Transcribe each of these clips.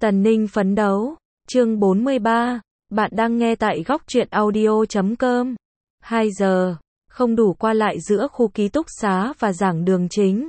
Tần Ninh phấn đấu, chương 43, bạn đang nghe tại góc truyện audio.com. 2 giờ, không đủ qua lại giữa khu ký túc xá và giảng đường chính.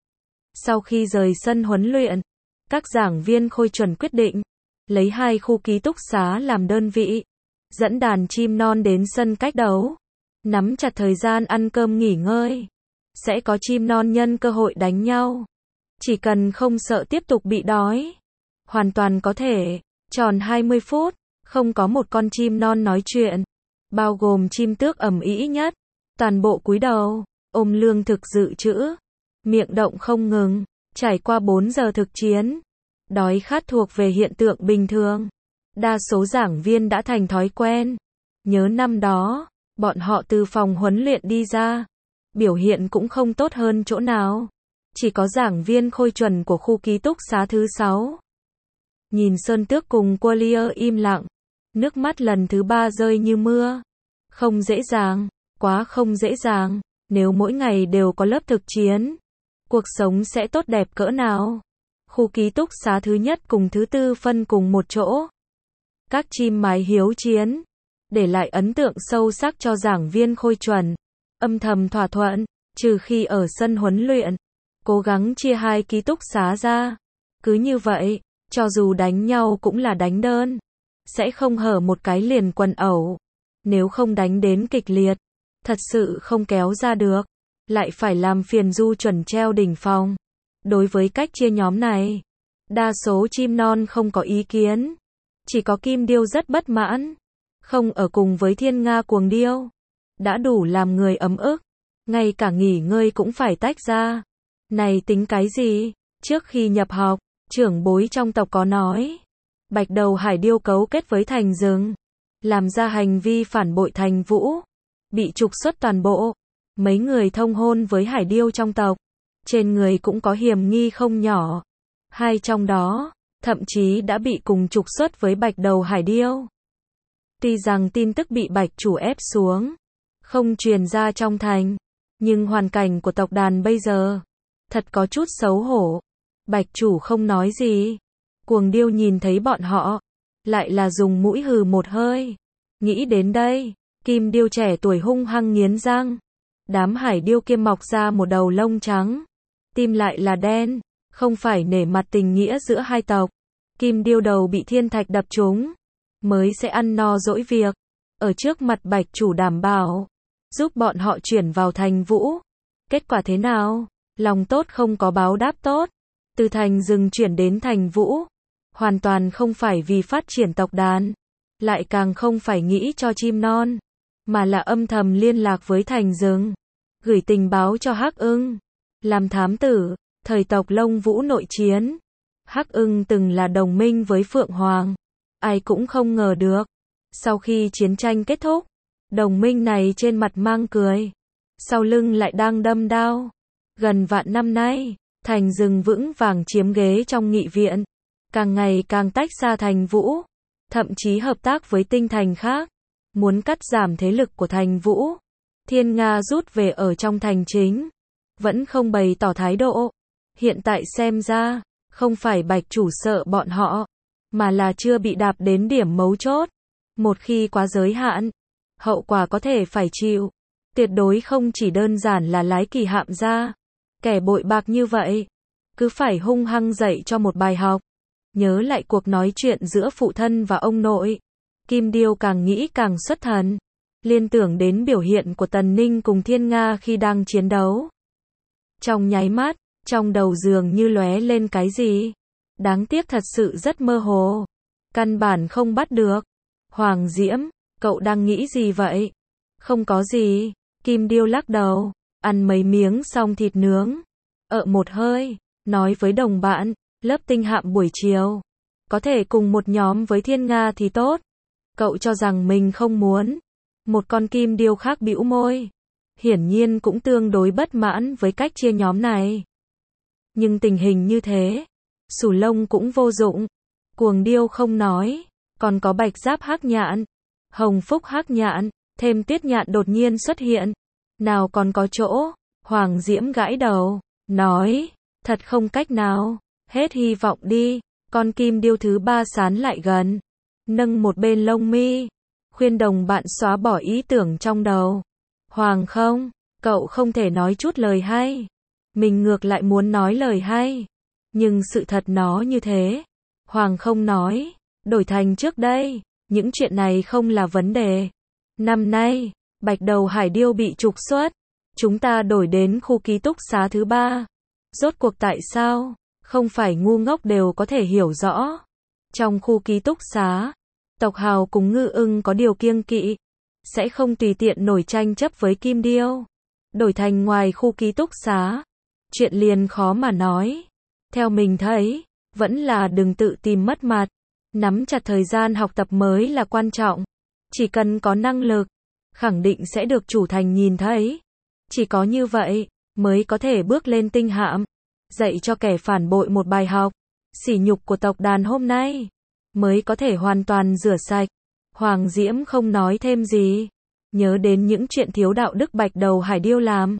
Sau khi rời sân huấn luyện, các giảng viên Khôi chuẩn quyết định lấy 2 khu ký túc xá làm đơn vị, dẫn đàn chim non đến sân cách đấu, nắm chặt thời gian ăn cơm nghỉ ngơi. Sẽ có chim non nhân cơ hội đánh nhau. Chỉ cần không sợ tiếp tục bị đói, hoàn toàn có thể tròn 20 phút, không có một con chim non nói chuyện, bao gồm chim tước ầm ĩ nhất, toàn bộ cúi đầu, ôm lương thực dự trữ, miệng động không ngừng. Trải qua 4 giờ thực chiến, đói khát thuộc về hiện tượng bình thường. Đa số giảng viên đã thành thói quen. Nhớ năm đó, bọn họ từ phòng huấn luyện đi ra, biểu hiện cũng không tốt hơn chỗ nào. Chỉ có giảng viên Khôi chuẩn của khu ký túc xá thứ 6. Nhìn Sơn Tước cùng Qualia im lặng, nước mắt lần thứ 3 rơi như mưa. Không dễ dàng, quá không dễ dàng, nếu mỗi ngày đều có lớp thực chiến, cuộc sống sẽ tốt đẹp cỡ nào. Khu ký túc xá thứ nhất cùng thứ 4 phân cùng một chỗ. Các chim mái hiếu chiến, để lại ấn tượng sâu sắc cho giảng viên Khôi chuẩn. Âm thầm thỏa thuận, trừ khi ở sân huấn luyện, cố gắng chia 2 ký túc xá ra. Cứ như vậy, cho dù đánh nhau cũng là đánh đơn, sẽ không hở một cái liền quần ẩu. Nếu không đánh đến kịch liệt, thật sự không kéo ra được, lại phải làm phiền Du chuẩn treo đỉnh phòng. Đối với cách chia nhóm này, đa số chim non không có ý kiến. Chỉ có Kim Điêu rất bất mãn. Không ở cùng với Thiên Nga Cuồng Điêu, đã đủ làm người ấm ức. Ngay cả nghỉ ngơi cũng phải tách ra. Này tính cái gì? Trước khi nhập học, trưởng bối trong tộc có nói, Bạch Đầu Hải Điêu cấu kết với Thành Rừng, làm ra hành vi phản bội Thành Vũ, bị trục xuất toàn bộ. Mấy người thông hôn với Hải Điêu trong tộc, trên người cũng có hiểm nghi không nhỏ. 2 trong đó, thậm chí đã bị cùng trục xuất với Bạch Đầu Hải Điêu. Tuy rằng tin tức bị Bạch chủ ép xuống, không truyền ra trong thành, nhưng hoàn cảnh của tộc đàn bây giờ, thật có chút xấu hổ. Bạch chủ không nói gì. Cuồng Điêu nhìn thấy bọn họ, lại là dùng mũi hừ một hơi. Nghĩ đến đây, Kim Điêu trẻ tuổi hung hăng nghiến răng. Đám Hải Điêu kia mọc ra một đầu lông trắng, tim lại là đen, không phải nể mặt tình nghĩa giữa hai tộc. Kim Điêu đầu bị thiên thạch đập trúng, mới sẽ ăn no dỗi việc. Ở trước mặt Bạch chủ đảm bảo, giúp bọn họ chuyển vào Thành Vũ. Kết quả thế nào? Lòng tốt không có báo đáp tốt. Từ Thành Rừng chuyển đến Thành Vũ, hoàn toàn không phải vì phát triển tộc đàn, lại càng không phải nghĩ cho chim non, mà là âm thầm liên lạc với Thành Rừng, gửi tình báo cho Hắc Ưng, làm thám tử. Thời tộc Lông Vũ nội chiến, Hắc Ưng từng là đồng minh với Phượng Hoàng. Ai cũng không ngờ được, sau khi chiến tranh kết thúc, đồng minh này trên mặt mang cười, sau lưng lại đang đâm đao. Gần vạn năm nay, Thành Rừng vững vàng chiếm ghế trong nghị viện, càng ngày càng tách xa Thành Vũ, thậm chí hợp tác với tinh thành khác, muốn cắt giảm thế lực của Thành Vũ. Thiên Nga rút về ở trong thành chính, vẫn không bày tỏ thái độ. Hiện tại xem ra, không phải Bạch chủ sợ bọn họ, mà là chưa bị đạp đến điểm mấu chốt. Một khi quá giới hạn, hậu quả có thể phải chịu. Tuyệt đối không chỉ đơn giản là lái kỳ hạm ra. Kẻ bội bạc như vậy, cứ phải hung hăng dạy cho một bài học. Nhớ lại cuộc nói chuyện giữa phụ thân và ông nội, Kim Điêu càng nghĩ càng xuất thần. Liên tưởng đến biểu hiện của Tần Ninh cùng Thiên Nga khi đang chiến đấu. Trong nháy mắt, trong đầu dường như lóe lên cái gì. Đáng tiếc thật sự rất mơ hồ. Căn bản không bắt được. Hoàng Diễm, cậu đang nghĩ gì vậy? Không có gì. Kim Điêu lắc đầu, ăn mấy miếng xong thịt nướng. Một hơi, nói với đồng bạn, lớp tinh hạm buổi chiều, có thể cùng một nhóm với Thiên Nga thì tốt. Cậu cho rằng mình không muốn. Một con Kim Điêu khác bĩu môi. Hiển nhiên cũng tương đối bất mãn với cách chia nhóm này. Nhưng tình hình như thế, Sủ Lông cũng vô dụng. Cuồng Điêu không nói, còn có Bạch Giáp Hắc Nhạn, Hồng Phúc Hắc Nhạn, thêm Tuyết Nhạn đột nhiên xuất hiện. Nào còn có chỗ. Hoàng Diễm gãi đầu, nói, thật không cách nào, hết hy vọng đi. Con kim điêu thứ ba sán lại gần, nâng một bên lông mi, khuyên đồng bạn xóa bỏ ý tưởng trong đầu. Hoàng không, cậu không thể nói chút lời hay. Mình ngược lại muốn nói lời hay. Nhưng sự thật nó như thế. Hoàng không nói, đổi thành trước đây, những chuyện này không là vấn đề. Năm nay, bạch đầu hải điêu bị trục xuất. Chúng ta đổi đến khu ký túc xá thứ ba. Rốt cuộc tại sao? Không phải ngu ngốc đều có thể hiểu rõ. Trong khu ký túc xá, Tộc Hào cùng Ngư Ưng có điều kiêng kỵ, sẽ không tùy tiện nổi tranh chấp với Kim Điêu. Đổi thành ngoài khu ký túc xá, chuyện liền khó mà nói. Theo mình thấy, vẫn là đừng tự tìm mất mặt. Nắm chặt thời gian học tập mới là quan trọng. Chỉ cần có năng lực, khẳng định sẽ được chủ thành nhìn thấy. Chỉ có như vậy, mới có thể bước lên tinh hạm. Dạy cho kẻ phản bội một bài học. Sỉ nhục của tộc đàn hôm nay, mới có thể hoàn toàn rửa sạch. Hoàng Diễm không nói thêm gì. Nhớ đến những chuyện thiếu đạo đức bạch đầu hải điêu làm.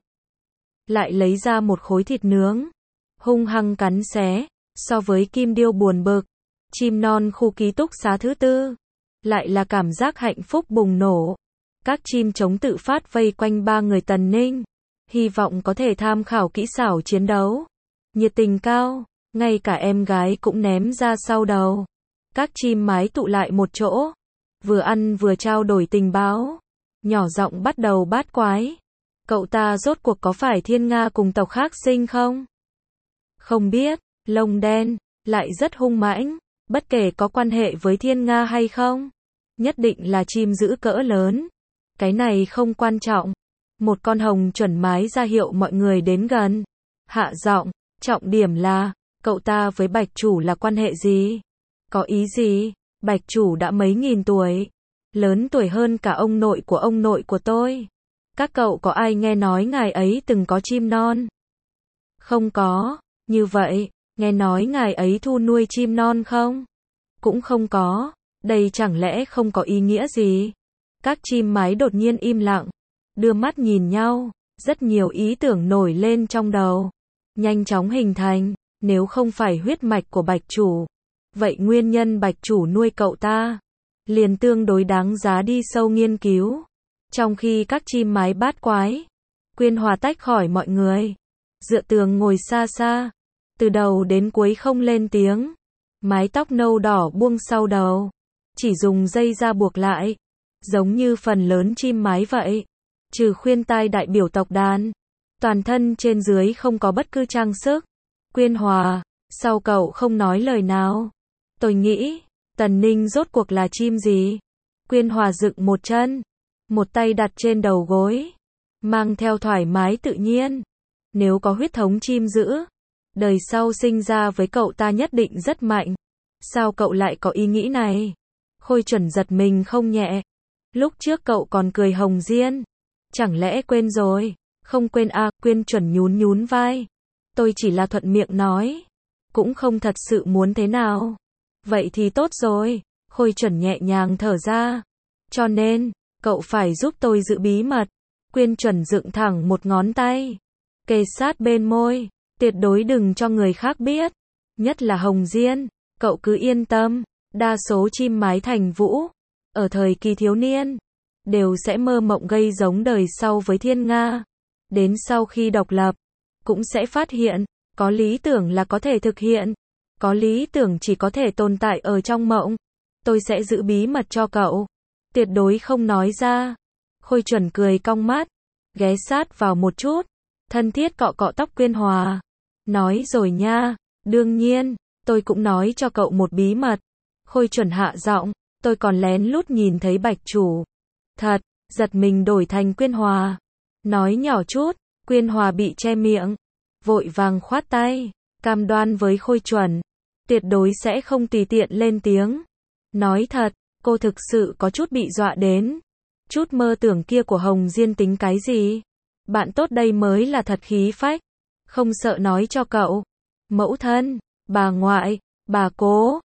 Lại lấy ra một khối thịt nướng. Hung hăng cắn xé. So với Kim Điêu buồn bực. Chim non khu ký túc xá thứ tư. Lại là cảm giác hạnh phúc bùng nổ. Các chim chống tự phát vây quanh ba người Tần Ninh. Hy vọng có thể tham khảo kỹ xảo chiến đấu. Nhiệt tình cao. Ngay cả em gái cũng ném ra sau đầu. Các chim mái tụ lại một chỗ. Vừa ăn vừa trao đổi tình báo. Nhỏ giọng bắt đầu bát quái. Cậu ta rốt cuộc có phải thiên nga cùng tộc khác sinh không? Không biết. Lông đen. Lại rất hung mãnh. Bất kể có quan hệ với thiên nga hay không. Nhất định là chim dữ cỡ lớn. Cái này không quan trọng. Một con hồng chuẩn mái ra hiệu mọi người đến gần. Hạ giọng. Trọng điểm là, cậu ta với bạch chủ là quan hệ gì? Có ý gì? Bạch chủ đã mấy nghìn tuổi. Lớn tuổi hơn cả ông nội của tôi. Các cậu có ai nghe nói ngài ấy từng có chim non? Không có. Như vậy, nghe nói ngài ấy thu nuôi chim non không? Cũng không có. Đây chẳng lẽ không có ý nghĩa gì? Các chim mái đột nhiên im lặng. Đưa mắt nhìn nhau. Rất nhiều ý tưởng nổi lên trong đầu. Nhanh chóng hình thành. Nếu không phải huyết mạch của bạch chủ, vậy nguyên nhân bạch chủ nuôi cậu ta liền tương đối đáng giá đi sâu nghiên cứu. Trong khi các chim mái bát quái, Quyên Hòa tách khỏi mọi người, dựa tường ngồi xa xa, từ đầu đến cuối không lên tiếng. Mái tóc nâu đỏ buông sau đầu, chỉ dùng dây da buộc lại, giống như phần lớn chim mái vậy. Trừ khuyên tai đại biểu tộc đàn, toàn thân trên dưới không có bất cứ trang sức. Quyên Hòa, sao cậu không nói lời nào? Tôi nghĩ, Tần Ninh rốt cuộc là chim gì? Quyên Hòa dựng một chân, một tay đặt trên đầu gối, mang theo thoải mái tự nhiên. Nếu có huyết thống chim dữ, đời sau sinh ra với cậu ta nhất định rất mạnh. Sao cậu lại có ý nghĩ này? Khôi Chuẩn giật mình không nhẹ. Lúc trước cậu còn cười hồng diên. Chẳng lẽ quên rồi? Không quên à, Quyên Chuẩn nhún nhún vai. Tôi chỉ là thuận miệng nói. Cũng không thật sự muốn thế nào. Vậy thì tốt rồi. Khôi Chuẩn nhẹ nhàng thở ra. Cho nên, cậu phải giúp tôi giữ bí mật. Quyên Chuẩn dựng thẳng một ngón tay, kề sát bên môi. Tuyệt đối đừng cho người khác biết. Nhất là Hồng Diên. Cậu cứ yên tâm. Đa số chim mái thành vũ, ở thời kỳ thiếu niên, đều sẽ mơ mộng gây giống đời sau với thiên nga. Đến sau khi độc lập, cũng sẽ phát hiện, có lý tưởng là có thể thực hiện. Có lý tưởng chỉ có thể tồn tại ở trong mộng. Tôi sẽ giữ bí mật cho cậu. Tuyệt đối không nói ra. Khôi Chuẩn cười cong mắt, ghé sát vào một chút, thân thiết cọ cọ tóc Quyên Hòa. Nói rồi nha, đương nhiên, tôi cũng nói cho cậu một bí mật. Khôi Chuẩn hạ giọng, tôi còn lén lút nhìn thấy bạch chủ. Thật, giật mình đổi thành Quyên Hòa. Nói nhỏ chút, Quyên Hòa bị che miệng, vội vàng khoát tay, cam đoan với Khôi Chuẩn, tuyệt đối sẽ không tùy tiện lên tiếng. Nói thật, cô thực sự có chút bị dọa đến. Chút mơ tưởng kia của Hồng Diên tính cái gì? Bạn tốt đây mới là thật khí phách. Không sợ nói cho cậu. Mẫu thân, bà ngoại, bà cố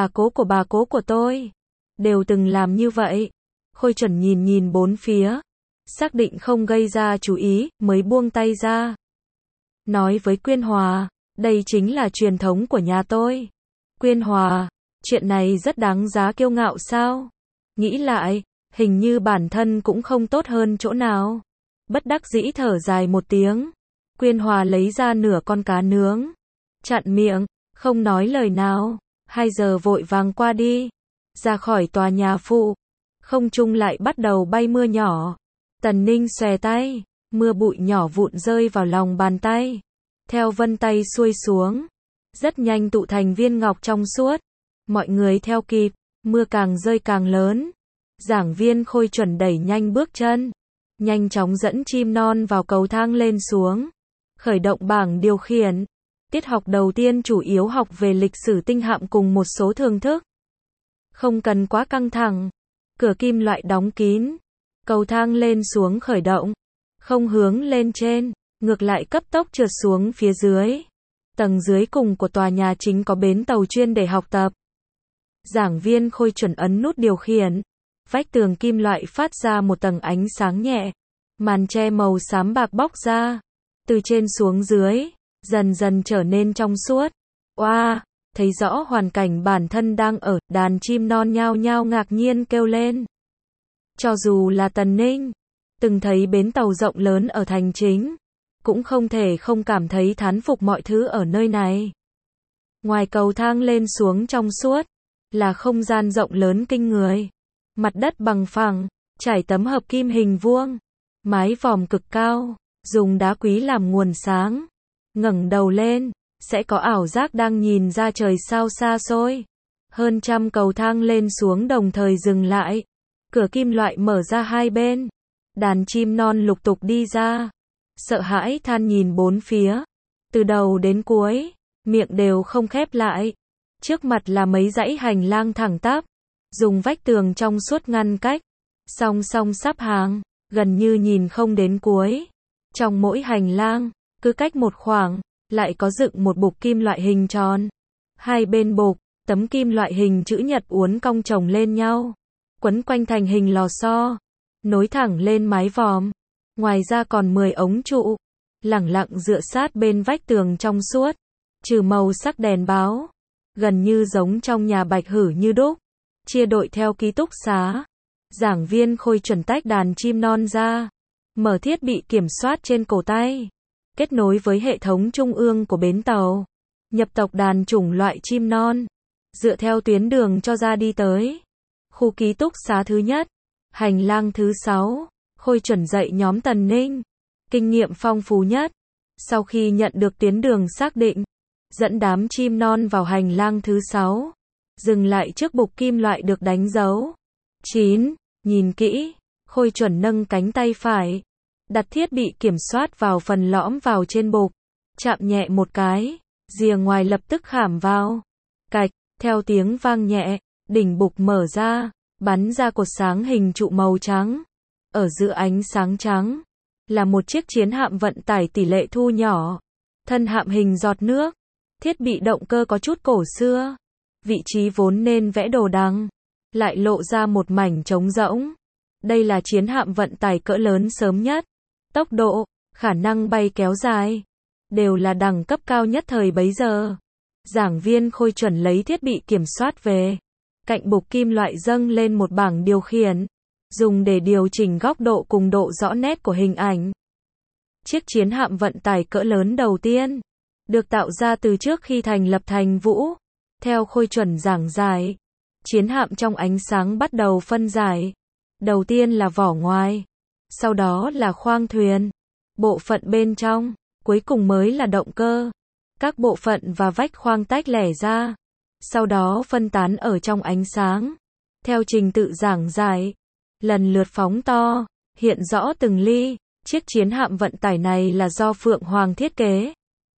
của tôi, đều từng làm như vậy. Khôi Chuẩn nhìn nhìn bốn phía, xác định không gây ra chú ý, mới buông tay ra. Nói với Quyên Hòa, đây chính là truyền thống của nhà tôi. Quyên Hòa, chuyện này rất đáng giá kiêu ngạo sao? Nghĩ lại, hình như bản thân cũng không tốt hơn chỗ nào. Bất đắc dĩ thở dài một tiếng. Quyên Hòa lấy ra nửa con cá nướng. Chặn miệng, không nói lời nào. 2 giờ vội vàng qua đi. Ra khỏi tòa nhà phụ. Không trung lại bắt đầu bay mưa nhỏ. Tần Ninh xòe tay. Mưa bụi nhỏ vụn rơi vào lòng bàn tay. Theo vân tay xuôi xuống. Rất nhanh tụ thành viên ngọc trong suốt. Mọi người theo kịp. Mưa càng rơi càng lớn. Giảng viên Khôi Chuẩn đẩy nhanh bước chân. Nhanh chóng dẫn chim non vào cầu thang lên xuống. Khởi động bảng điều khiển. Tiết học đầu tiên chủ yếu học về lịch sử tinh hạm cùng một số thường thức. Không cần quá căng thẳng. Cửa kim loại đóng kín. Cầu thang lên xuống khởi động. Không hướng lên trên, ngược lại cấp tốc trượt xuống phía dưới. Tầng dưới cùng của tòa nhà chính có bến tàu chuyên để học tập. Giảng viên Khôi Chuẩn ấn nút điều khiển. Vách tường kim loại phát ra một tầng ánh sáng nhẹ. Màn che màu xám bạc bóc ra. Từ trên xuống dưới, dần dần trở nên trong suốt. Oa, thấy rõ hoàn cảnh bản thân đang ở, đàn chim non nhao nhao ngạc nhiên kêu lên. Cho dù là Tần Ninh, từng thấy bến tàu rộng lớn ở thành chính, cũng không thể không cảm thấy thán phục mọi thứ ở nơi này. Ngoài cầu thang lên xuống trong suốt, là không gian rộng lớn kinh người. Mặt đất bằng phẳng, trải tấm hợp kim hình vuông, mái vòm cực cao, dùng đá quý làm nguồn sáng. Ngẩng đầu lên, sẽ có ảo giác đang nhìn ra trời sao xa xôi. Hơn trăm cầu thang lên xuống đồng thời dừng lại. Cửa kim loại mở ra hai bên. Đàn chim non lục tục đi ra. Sợ hãi than nhìn bốn phía. Từ đầu đến cuối, miệng đều không khép lại. Trước mặt là mấy dãy hành lang thẳng tắp. Dùng vách tường trong suốt ngăn cách. Song song sắp hàng, gần như nhìn không đến cuối. Trong mỗi hành lang, cứ cách một khoảng, lại có dựng một bục kim loại hình tròn. Hai bên bục, tấm kim loại hình chữ nhật uốn cong chồng lên nhau. Quấn quanh thành hình lò xo. Nối thẳng lên mái vòm. Ngoài ra còn 10 ống trụ. Lẳng lặng dựa sát bên vách tường trong suốt. Trừ màu sắc đèn báo. Gần như giống trong nhà Bạch Hử như đúc. Chia đội theo ký túc xá. Giảng viên Khôi Chuẩn tách đàn chim non ra. Mở thiết bị kiểm soát trên cổ tay. Kết nối với hệ thống trung ương của bến tàu. Nhập tộc đàn chủng loại chim non. Dựa theo tuyến đường cho ra đi tới. Khu ký túc xá thứ nhất. Hành lang thứ 6. Khôi Chuẩn dạy nhóm Tần Ninh. Kinh nghiệm phong phú nhất. Sau khi nhận được tuyến đường xác định. Dẫn đám chim non vào hành lang thứ 6. Dừng lại trước bục kim loại được đánh dấu. 9. Nhìn kỹ. Khôi Chuẩn nâng cánh tay phải. Đặt thiết bị kiểm soát vào phần lõm vào trên bục. Chạm nhẹ một cái. Rìa ngoài lập tức khảm vào. Cạch, theo tiếng vang nhẹ. Đỉnh bục mở ra. Bắn ra cột sáng hình trụ màu trắng. Ở giữa ánh sáng trắng. Là một chiếc chiến hạm vận tải tỷ lệ thu nhỏ. Thân hạm hình giọt nước. Thiết bị động cơ có chút cổ xưa. Vị trí vốn nên vẽ đồ đằng. Lại lộ ra một mảnh trống rỗng. Đây là chiến hạm vận tải cỡ lớn sớm nhất. Tốc độ, khả năng bay kéo dài. Đều là đẳng cấp cao nhất thời bấy giờ. Giảng viên Khôi Chuẩn lấy thiết bị kiểm soát về. Cạnh bục kim loại dâng lên một bảng điều khiển. Dùng để điều chỉnh góc độ cùng độ rõ nét của hình ảnh. Chiếc chiến hạm vận tải cỡ lớn đầu tiên. Được tạo ra từ trước khi thành lập Thành Vũ. Theo Khôi Chuẩn giảng giải. Chiến hạm trong ánh sáng bắt đầu phân giải. Đầu tiên là vỏ ngoài. Sau đó là khoang thuyền. Bộ phận bên trong. Cuối cùng mới là động cơ. Các bộ phận và vách khoang tách lẻ ra. Sau đó phân tán ở trong ánh sáng. Theo trình tự giảng giải. Lần lượt phóng to. Hiện rõ từng ly. Chiếc chiến hạm vận tải này là do Phượng Hoàng thiết kế.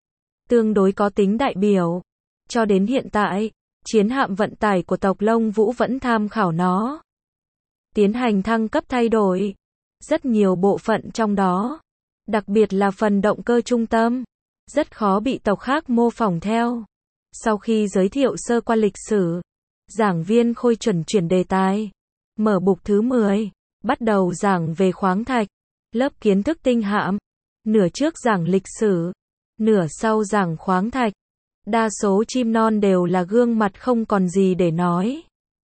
Tương đối có tính đại biểu. Cho đến hiện tại, chiến hạm vận tải của tộc Lông Vũ vẫn tham khảo nó. Tiến hành thăng cấp thay đổi. Rất nhiều bộ phận trong đó. Đặc biệt là phần động cơ trung tâm. Rất khó bị tộc khác mô phỏng theo. Sau khi giới thiệu sơ qua lịch sử, giảng viên Khôi Chuẩn chuyển đề tài. Mở bục thứ 10. Bắt đầu giảng về khoáng thạch. Lớp kiến thức tinh hạm. Nửa trước giảng lịch sử. Nửa sau giảng khoáng thạch. Đa số chim non đều là gương mặt không còn gì để nói.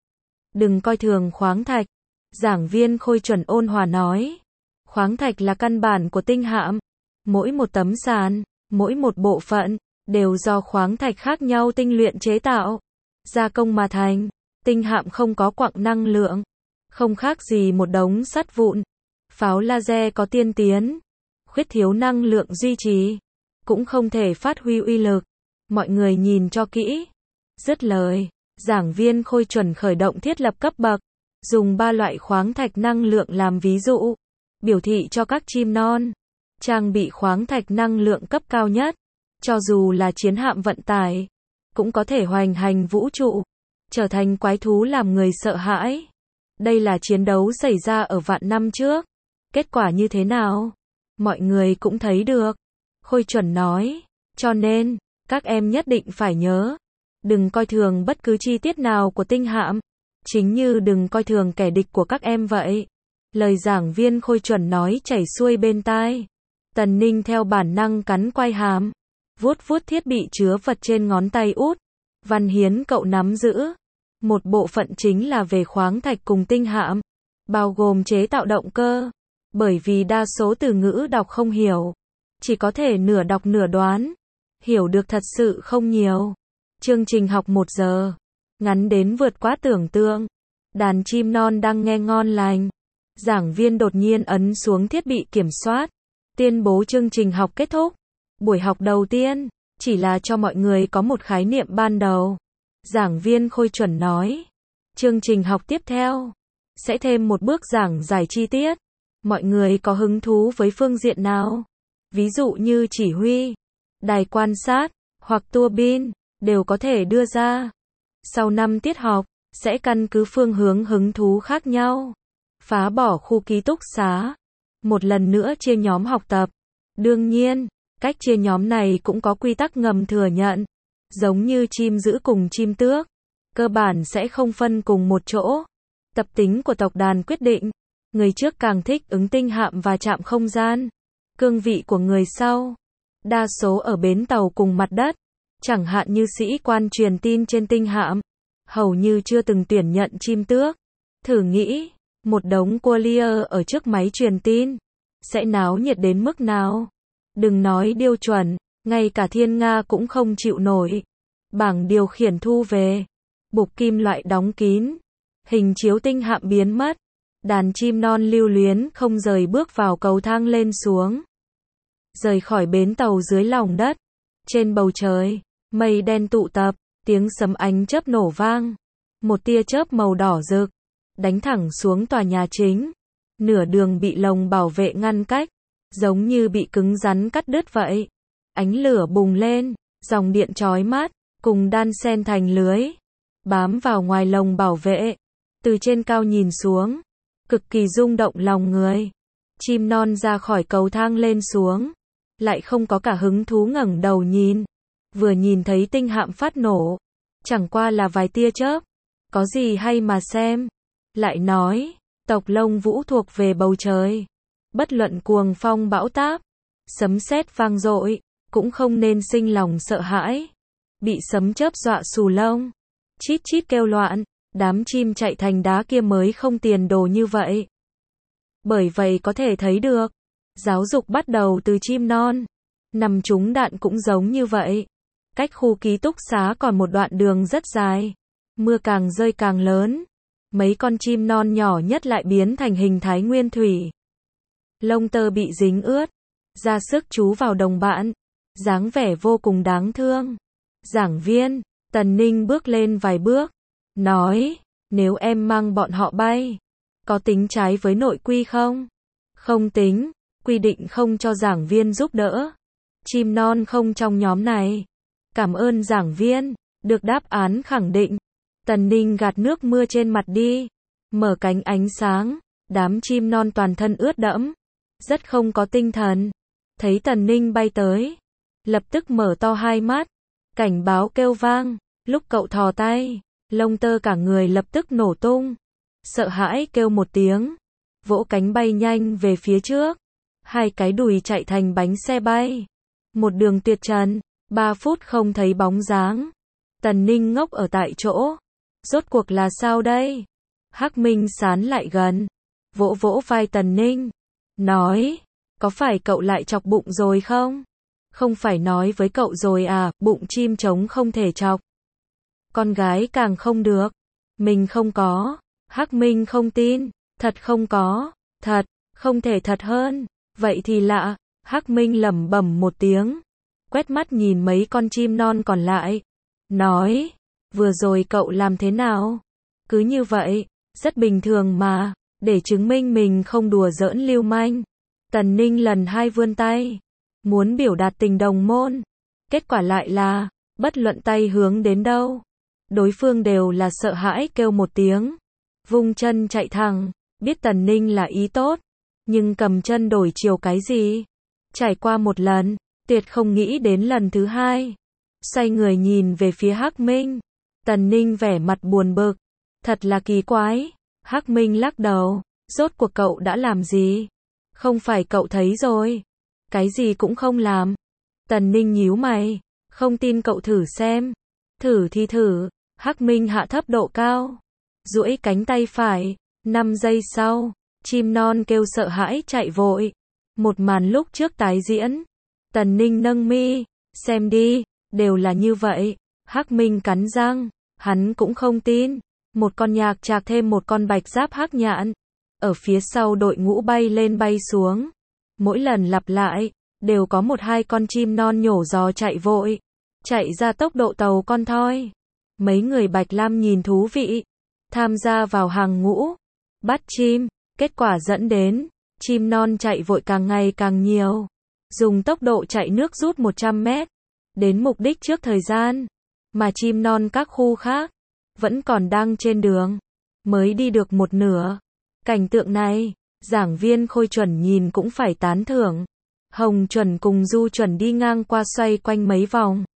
Đừng coi thường khoáng thạch. Giảng viên Khôi Chuẩn ôn hòa nói. Khoáng thạch là căn bản của tinh hạm. Mỗi một tấm sàn, mỗi một bộ phận, đều do khoáng thạch khác nhau tinh luyện chế tạo, gia công mà thành. Tinh hạm không có quặng năng lượng, không khác gì một đống sắt vụn. Pháo laser có tiên tiến, khuyết thiếu năng lượng duy trì, cũng không thể phát huy uy lực. Mọi người nhìn cho kỹ. Dứt lời, giảng viên Khôi Chuẩn khởi động thiết lập cấp bậc, dùng 3 loại khoáng thạch năng lượng làm ví dụ, biểu thị cho các chim non. Trang bị khoáng thạch năng lượng cấp cao nhất, cho dù là chiến hạm vận tải, cũng có thể hoành hành vũ trụ, trở thành quái thú làm người sợ hãi. Đây là chiến đấu xảy ra ở vạn năm trước. Kết quả như thế nào? Mọi người cũng thấy được. Khôi Chuẩn nói, cho nên, các em nhất định phải nhớ, đừng coi thường bất cứ chi tiết nào của tinh hạm, chính như đừng coi thường kẻ địch của các em vậy. Lời giảng viên Khôi Chuẩn nói chảy xuôi bên tai. Tần Ninh theo bản năng cắn quai hàm, vuốt vuốt thiết bị chứa vật trên ngón tay út. Văn Hiến cậu nắm giữ. Một bộ phận chính là về khoáng thạch cùng tinh hạm, bao gồm chế tạo động cơ. Bởi vì đa số từ ngữ đọc không hiểu, chỉ có thể nửa đọc nửa đoán, hiểu được thật sự không nhiều. Chương trình học 1 giờ, ngắn đến vượt quá tưởng tượng. Đàn chim non đang nghe ngon lành. Giảng viên đột nhiên ấn xuống thiết bị kiểm soát, tuyên bố chương trình học kết thúc. Buổi học đầu tiên, chỉ là cho mọi người có một khái niệm ban đầu. Giảng viên Khôi Chuẩn nói, chương trình học tiếp theo sẽ thêm một bước giảng giải chi tiết. Mọi người có hứng thú với phương diện nào? Ví dụ như chỉ huy, đài quan sát, hoặc tua bin, đều có thể đưa ra. Sau 5 tiết học, sẽ căn cứ phương hướng hứng thú khác nhau, phá bỏ khu ký túc xá. Một lần nữa chia nhóm học tập. Đương nhiên, cách chia nhóm này cũng có quy tắc ngầm thừa nhận. Giống như chim dữ cùng chim tước, cơ bản sẽ không phân cùng một chỗ. Tập tính của tộc đàn quyết định, người trước càng thích ứng tinh hạm và trạm không gian. Cương vị của người sau, đa số ở bến tàu cùng mặt đất. Chẳng hạn như sĩ quan truyền tin trên tinh hạm, hầu như chưa từng tuyển nhận chim tước. Thử nghĩ, một đống courier ở trước máy truyền tin, sẽ náo nhiệt đến mức nào? Đừng nói điều chuẩn, ngay cả thiên nga cũng không chịu nổi. Bảng điều khiển thu về, bục kim loại đóng kín, hình chiếu tinh hạm biến mất. Đàn chim non lưu luyến không rời bước vào cầu thang lên xuống. Rời khỏi bến tàu dưới lòng đất. Trên bầu trời, mây đen tụ tập, tiếng sấm ánh chớp nổ vang. Một tia chớp màu đỏ rực, đánh thẳng xuống tòa nhà chính. Nửa đường bị lồng bảo vệ ngăn cách, giống như bị cứng rắn cắt đứt vậy. Ánh lửa bùng lên, dòng điện chói mắt, cùng đan xen thành lưới, bám vào ngoài lồng bảo vệ. Từ trên cao nhìn xuống, cực kỳ rung động lòng người. Chim non ra khỏi cầu thang lên xuống, lại không có cả hứng thú ngẩng đầu nhìn. Vừa nhìn thấy tinh hạm phát nổ, chẳng qua là vài tia chớp, có gì hay mà xem. Lại nói, tộc Lông Vũ thuộc về bầu trời, bất luận cuồng phong bão táp, sấm sét vang dội, cũng không nên sinh lòng sợ hãi. Bị sấm chớp dọa xù lông, chít chít kêu loạn, đám chim chạy thành đá kia mới không tiền đồ như vậy. Bởi vậy có thể thấy được, giáo dục bắt đầu từ chim non. Nằm trúng đạn cũng giống như vậy. Cách khu ký túc xá còn một đoạn đường rất dài. Mưa càng rơi càng lớn. Mấy con chim non nhỏ nhất lại biến thành hình thái nguyên thủy. Lông tơ bị dính ướt, ra sức chú vào đồng bạn, dáng vẻ vô cùng đáng thương. Giảng viên, Tần Ninh bước lên vài bước, nói, nếu em mang bọn họ bay, có tính trái với nội quy không? Không tính, quy định không cho giảng viên giúp đỡ. Chim non không trong nhóm này. Cảm ơn giảng viên, được đáp án khẳng định. Tần Ninh gạt nước mưa trên mặt đi, mở cánh ánh sáng, đám chim non toàn thân ướt đẫm, rất không có tinh thần. Thấy Tần Ninh bay tới, lập tức mở to hai mắt, cảnh báo kêu vang. Lúc cậu thò tay, lông tơ cả người lập tức nổ tung, sợ hãi kêu một tiếng, vỗ cánh bay nhanh về phía trước. Hai cái đùi chạy thành bánh xe bay, một đường tuyệt trần, 3 phút không thấy bóng dáng. Tần Ninh ngốc ở tại chỗ. Rốt cuộc là sao đây? Hắc Minh sán lại gần, vỗ vỗ vai Tần Ninh, nói, có phải cậu lại chọc bụng rồi không? Không phải nói với cậu rồi à, bụng chim trống không thể chọc. Con gái càng không được. Mình không có. Hắc Minh không tin, thật không có, thật, không thể thật hơn. Vậy thì lạ. Hắc Minh lẩm bẩm một tiếng, quét mắt nhìn mấy con chim non còn lại, nói, vừa rồi cậu làm thế nào? Cứ như vậy, rất bình thường mà, để chứng minh mình không đùa giỡn lưu manh. Tần Ninh lần hai vươn tay, muốn biểu đạt tình đồng môn. Kết quả lại là, bất luận tay hướng đến đâu, đối phương đều là sợ hãi kêu một tiếng, vung chân chạy thẳng, biết Tần Ninh là ý tốt, nhưng cầm chân đổi chiều cái gì? Trải qua một lần, tuyệt không nghĩ đến lần thứ hai. Xoay người nhìn về phía Hắc Minh. Tần Ninh vẻ mặt buồn bực. Thật là kỳ quái. Hắc Minh lắc đầu. Rốt cuộc cậu đã làm gì? Không phải cậu thấy rồi. Cái gì cũng không làm. Tần Ninh nhíu mày. Không tin cậu thử xem. Thử thì thử. Hắc Minh hạ thấp độ cao, duỗi cánh tay phải. 5 giây sau, chim non kêu sợ hãi chạy vội. Một màn lúc trước tái diễn. Tần Ninh nâng mi, xem đi, đều là như vậy. Hắc Minh cắn răng, hắn cũng không tin. Một con nhạc trạc thêm một con bạch giáp hắc nhạn, ở phía sau đội ngũ bay lên bay xuống. Mỗi lần lặp lại, đều có một hai con chim non nhổ giò chạy vội, chạy ra tốc độ tàu con thoi. Mấy người Bạch Lam nhìn thú vị, tham gia vào hàng ngũ, bắt chim, kết quả dẫn đến, chim non chạy vội càng ngày càng nhiều. Dùng tốc độ chạy nước rút 100 mét, đến mục đích trước thời gian, mà chim non các khu khác, vẫn còn đang trên đường, mới đi được một nửa. Cảnh tượng này, giảng viên Khôi Chuẩn nhìn cũng phải tán thưởng. Hồng Chuẩn cùng Du Chuẩn đi ngang qua xoay quanh mấy vòng.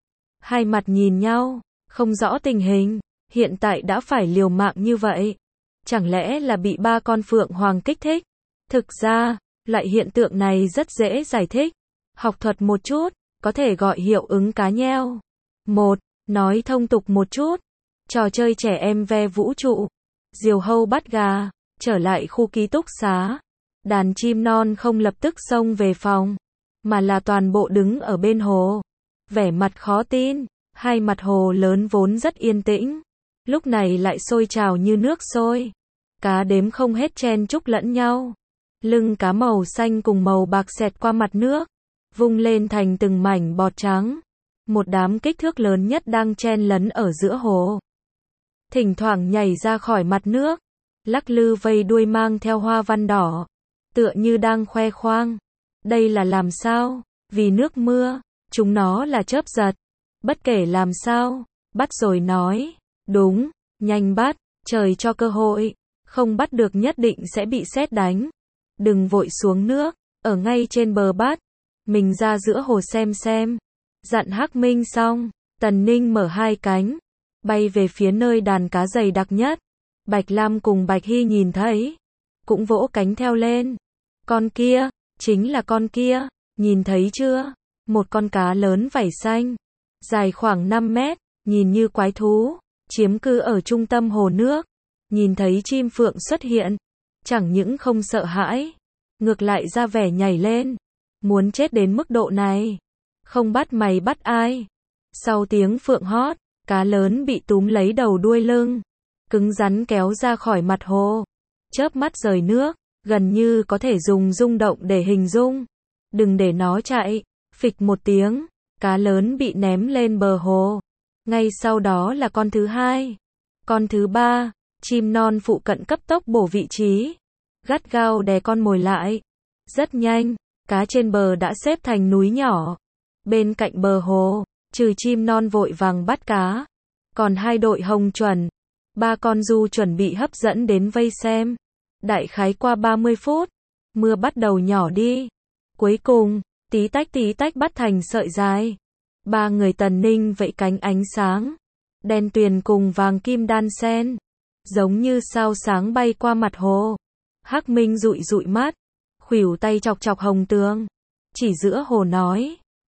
Hai mặt nhìn nhau, không rõ tình hình, hiện tại đã phải liều mạng như vậy. Chẳng lẽ là bị ba con phượng hoàng kích thích? Thực ra, loại hiện tượng này rất dễ giải thích. Học thuật một chút, có thể gọi hiệu ứng cá nheo. Một, nói thông tục một chút, trò chơi trẻ em ve vũ trụ. Diều hâu bắt gà, trở lại khu ký túc xá. Đàn chim non không lập tức xông về phòng, mà là toàn bộ đứng ở bên hồ. Vẻ mặt khó tin, hai mặt hồ lớn vốn rất yên tĩnh, lúc này lại sôi trào như nước sôi. Cá đếm không hết chen chúc lẫn nhau. Lưng cá màu xanh cùng màu bạc xẹt qua mặt nước, vung lên thành từng mảnh bọt trắng. Một đám kích thước lớn nhất đang chen lấn ở giữa hồ. Thỉnh thoảng nhảy ra khỏi mặt nước, lắc lư vây đuôi mang theo hoa văn đỏ, tựa như đang khoe khoang. Đây là làm sao? Vì nước mưa, chúng nó là chớp giật. Bất kể làm sao, bắt rồi nói. Đúng, nhanh bắt, trời cho cơ hội. Không bắt được nhất định sẽ bị sét đánh. Đừng vội xuống nước, ở ngay trên bờ bắt. Mình ra giữa hồ xem. Dặn Hắc Minh xong, Tần Ninh mở hai cánh, bay về phía nơi đàn cá dày đặc nhất. Bạch Lam cùng Bạch Hy nhìn thấy, cũng vỗ cánh theo lên. Con kia, chính là con kia, nhìn thấy chưa? Một con cá lớn vảy xanh, dài khoảng 5 mét, nhìn như quái thú, chiếm cư ở trung tâm hồ nước. Nhìn thấy chim phượng xuất hiện, chẳng những không sợ hãi, ngược lại ra vẻ nhảy lên. Muốn chết đến mức độ này, không bắt mày bắt ai? Sau tiếng phượng hót, cá lớn bị túm lấy đầu đuôi lưng, cứng rắn kéo ra khỏi mặt hồ, chớp mắt rời nước, gần như có thể dùng rung động để hình dung. Đừng để nó chạy, phịch một tiếng, cá lớn bị ném lên bờ hồ. Ngay sau đó là con thứ hai, con thứ ba, chim non phụ cận cấp tốc bổ vị trí, gắt gao đè con mồi lại. Rất nhanh, cá trên bờ đã xếp thành núi nhỏ. Bên cạnh bờ hồ, trừ chim non vội vàng bắt cá, còn hai đội Hồng Chuẩn, ba con Du chuẩn bị hấp dẫn đến vây xem. Đại khái qua 30 phút, mưa bắt đầu nhỏ đi. Cuối cùng, tí tách bắt thành sợi dài. Ba người Tần Ninh vẫy cánh ánh sáng, đen tuyền cùng vàng kim đan xen, giống như sao sáng bay qua mặt hồ. Hắc Minh dụi mắt, khuỷu tay chọc chọc Hồng Tường, chỉ giữa hồ nói,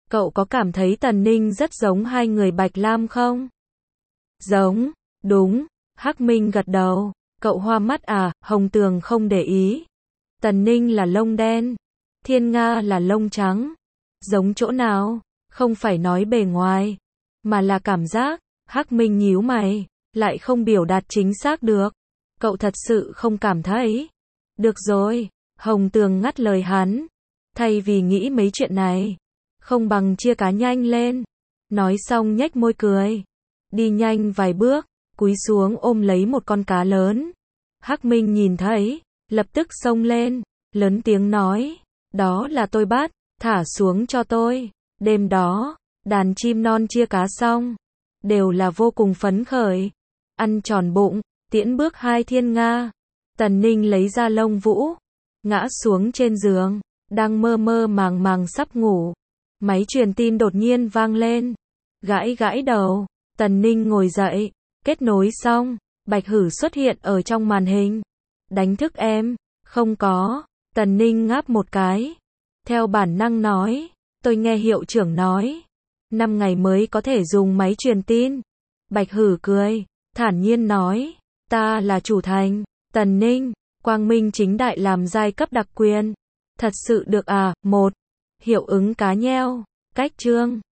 Cậu có cảm thấy Tần Ninh rất giống hai người Bạch Lam không? Giống, đúng, Hắc Minh gật đầu. Cậu hoa mắt à? Hồng Tường không để ý. Tần Ninh là lông đen, Thiên Nga là lông trắng. Giống chỗ nào? Không phải nói bề ngoài, mà là cảm giác. Hắc Minh nhíu mày, lại không biểu đạt chính xác được. Cậu thật sự không cảm thấy. Được rồi, Hồng Tường ngắt lời hắn. Thay vì nghĩ mấy chuyện này, không bằng chia cá nhanh lên. Nói xong nhếch môi cười. Đi nhanh vài bước, cúi xuống ôm lấy một con cá lớn. Hắc Minh nhìn thấy, lập tức xông lên, lớn tiếng nói. Đó là tôi bắt, thả xuống cho tôi. Đêm đó, đàn chim non chia cá xong, đều là vô cùng phấn khởi. Ăn tròn bụng, tiễn bước hai Thiên Nga. Tần Ninh lấy ra lông vũ, ngã xuống trên giường, đang mơ mơ màng màng sắp ngủ. Máy truyền tin đột nhiên vang lên. Gãi gãi đầu, Tần Ninh ngồi dậy, kết nối xong, Bạch Hử xuất hiện ở trong màn hình. Đánh thức em, không có. Tần Ninh ngáp một cái, theo bản năng nói, tôi nghe hiệu trưởng nói, 5 ngày mới có thể dùng máy truyền tin. Bạch Hử cười, thản nhiên nói, ta là chủ thành, Tần Ninh, quang minh chính đại làm giai cấp đặc quyền. Thật sự được à? 1. Hiệu ứng cá nheo, cách chương.